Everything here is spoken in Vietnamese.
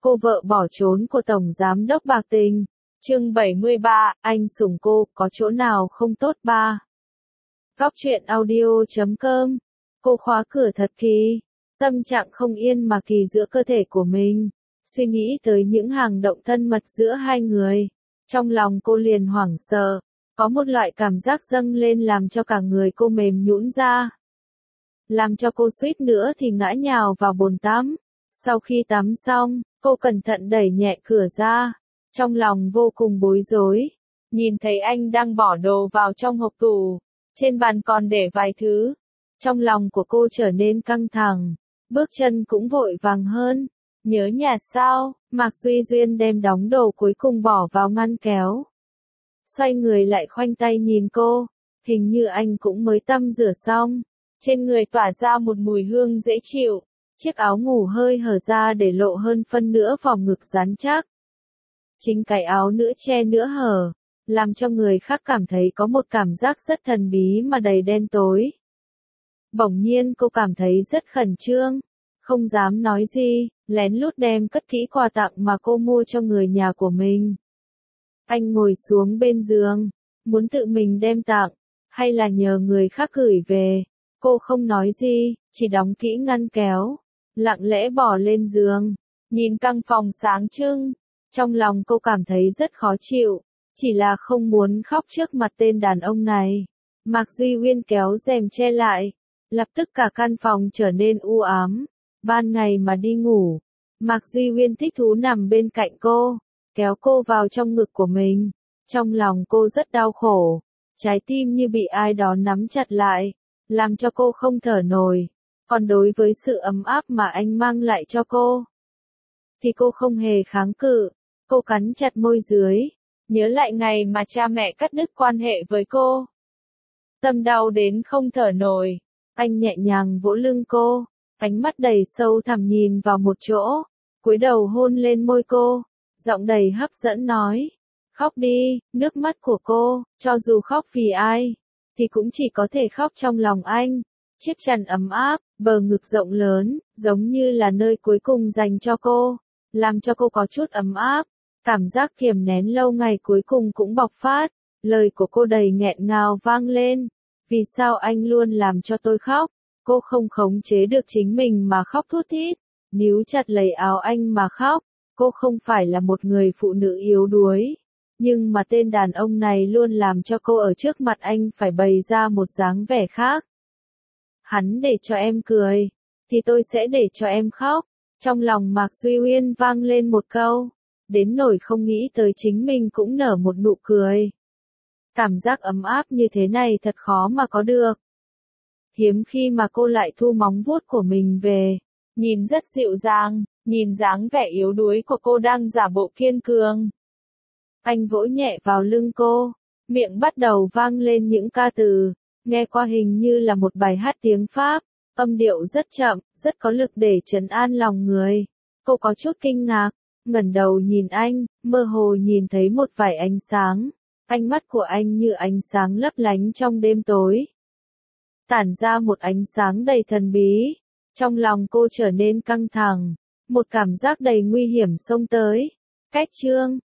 Cô vợ bỏ trốn của Tổng Giám đốc bạc tình. Chương 73, anh sủng cô, có chỗ nào không tốt ba? Góc truyện audio.com. Cô khóa cửa thật kỹ. Tâm trạng không yên mà kỳ giữa cơ thể của mình. Suy nghĩ tới những hành động thân mật giữa hai người. Trong lòng cô liền hoảng sợ. Có một loại cảm giác dâng lên làm cho cả người cô mềm nhũn ra. Làm cho cô suýt nữa thì ngã nhào vào bồn tắm. Sau khi tắm xong, cô cẩn thận đẩy nhẹ cửa ra. Trong lòng vô cùng bối rối. Nhìn thấy anh đang bỏ đồ vào trong hộp tủ. Trên bàn còn để vài thứ. Trong lòng của cô trở nên căng thẳng. Bước chân cũng vội vàng hơn. Nhớ nhà sao? Mạc Duy Duyên đem đóng đồ cuối cùng bỏ vào ngăn kéo. Xoay người lại khoanh tay nhìn cô. Hình như anh cũng mới tắm rửa xong. Trên người tỏa ra một mùi hương dễ chịu. Chiếc áo ngủ hơi hở ra để lộ hơn phân nửa vòng ngực rắn chắc. Chính cái áo nửa che nửa hở, làm cho người khác cảm thấy có một cảm giác rất thần bí mà đầy đen tối. Bỗng nhiên cô cảm thấy rất khẩn trương, không dám nói gì, lén lút đem cất kỹ quà tặng mà cô mua cho người nhà của mình. Anh ngồi xuống bên giường, muốn tự mình đem tặng, hay là nhờ người khác gửi về. Cô không nói gì, chỉ đóng kỹ ngăn kéo, lặng lẽ bỏ lên giường, nhìn căn phòng sáng trưng. Trong lòng cô cảm thấy rất khó chịu, chỉ là không muốn khóc trước mặt tên đàn ông này. Mạc Duy Uyên kéo rèm che lại, lập tức cả căn phòng trở nên u ám. Ban ngày mà đi ngủ, Mạc Duy Uyên thích thú nằm bên cạnh cô, kéo cô vào trong ngực của mình. Trong lòng cô rất đau khổ, trái tim như bị ai đó nắm chặt lại, làm cho cô không thở nổi. Còn đối với sự ấm áp mà anh mang lại cho cô, thì cô không hề kháng cự. Cô cắn chặt môi dưới, nhớ lại ngày mà cha mẹ cắt đứt quan hệ với cô. Tâm đau đến không thở nổi. Anh nhẹ nhàng vỗ lưng cô, ánh mắt đầy sâu thẳm nhìn vào một chỗ, cúi đầu hôn lên môi cô, giọng đầy hấp dẫn nói: khóc đi. Nước mắt của cô, cho dù khóc vì ai, thì cũng chỉ có thể khóc trong lòng anh. Chiếc chăn ấm áp, bờ ngực rộng lớn, giống như là nơi cuối cùng dành cho cô, làm cho cô có chút ấm áp. Cảm giác kiềm nén lâu ngày cuối cùng cũng bộc phát, lời của cô đầy nghẹn ngào vang lên. Vì sao anh luôn làm cho tôi khóc? Cô không khống chế được chính mình mà khóc thút thít, níu chặt lấy áo anh mà khóc. Cô không phải là một người phụ nữ yếu đuối, nhưng mà tên đàn ông này luôn làm cho cô ở trước mặt anh phải bày ra một dáng vẻ khác. Hắn để cho em cười, thì tôi sẽ để cho em khóc. Trong lòng Mạc Duy Uyên vang lên một câu, đến nỗi không nghĩ tới chính mình cũng nở một nụ cười. Cảm giác ấm áp như thế này thật khó mà có được. Hiếm khi mà cô lại thu móng vuốt của mình về, nhìn rất dịu dàng, nhìn dáng vẻ yếu đuối của cô đang giả bộ kiên cường. Anh vỗ nhẹ vào lưng cô, miệng bắt đầu vang lên những ca từ, nghe qua hình như là một bài hát tiếng Pháp, âm điệu rất chậm, rất có lực để trấn an lòng người. Cô có chút kinh ngạc, ngẩng đầu nhìn anh, mơ hồ nhìn thấy một vài ánh sáng. Ánh mắt của anh như ánh sáng lấp lánh trong đêm tối, tản ra một ánh sáng đầy thần bí. Trong lòng cô trở nên căng thẳng, một cảm giác đầy nguy hiểm xông tới. Cách chương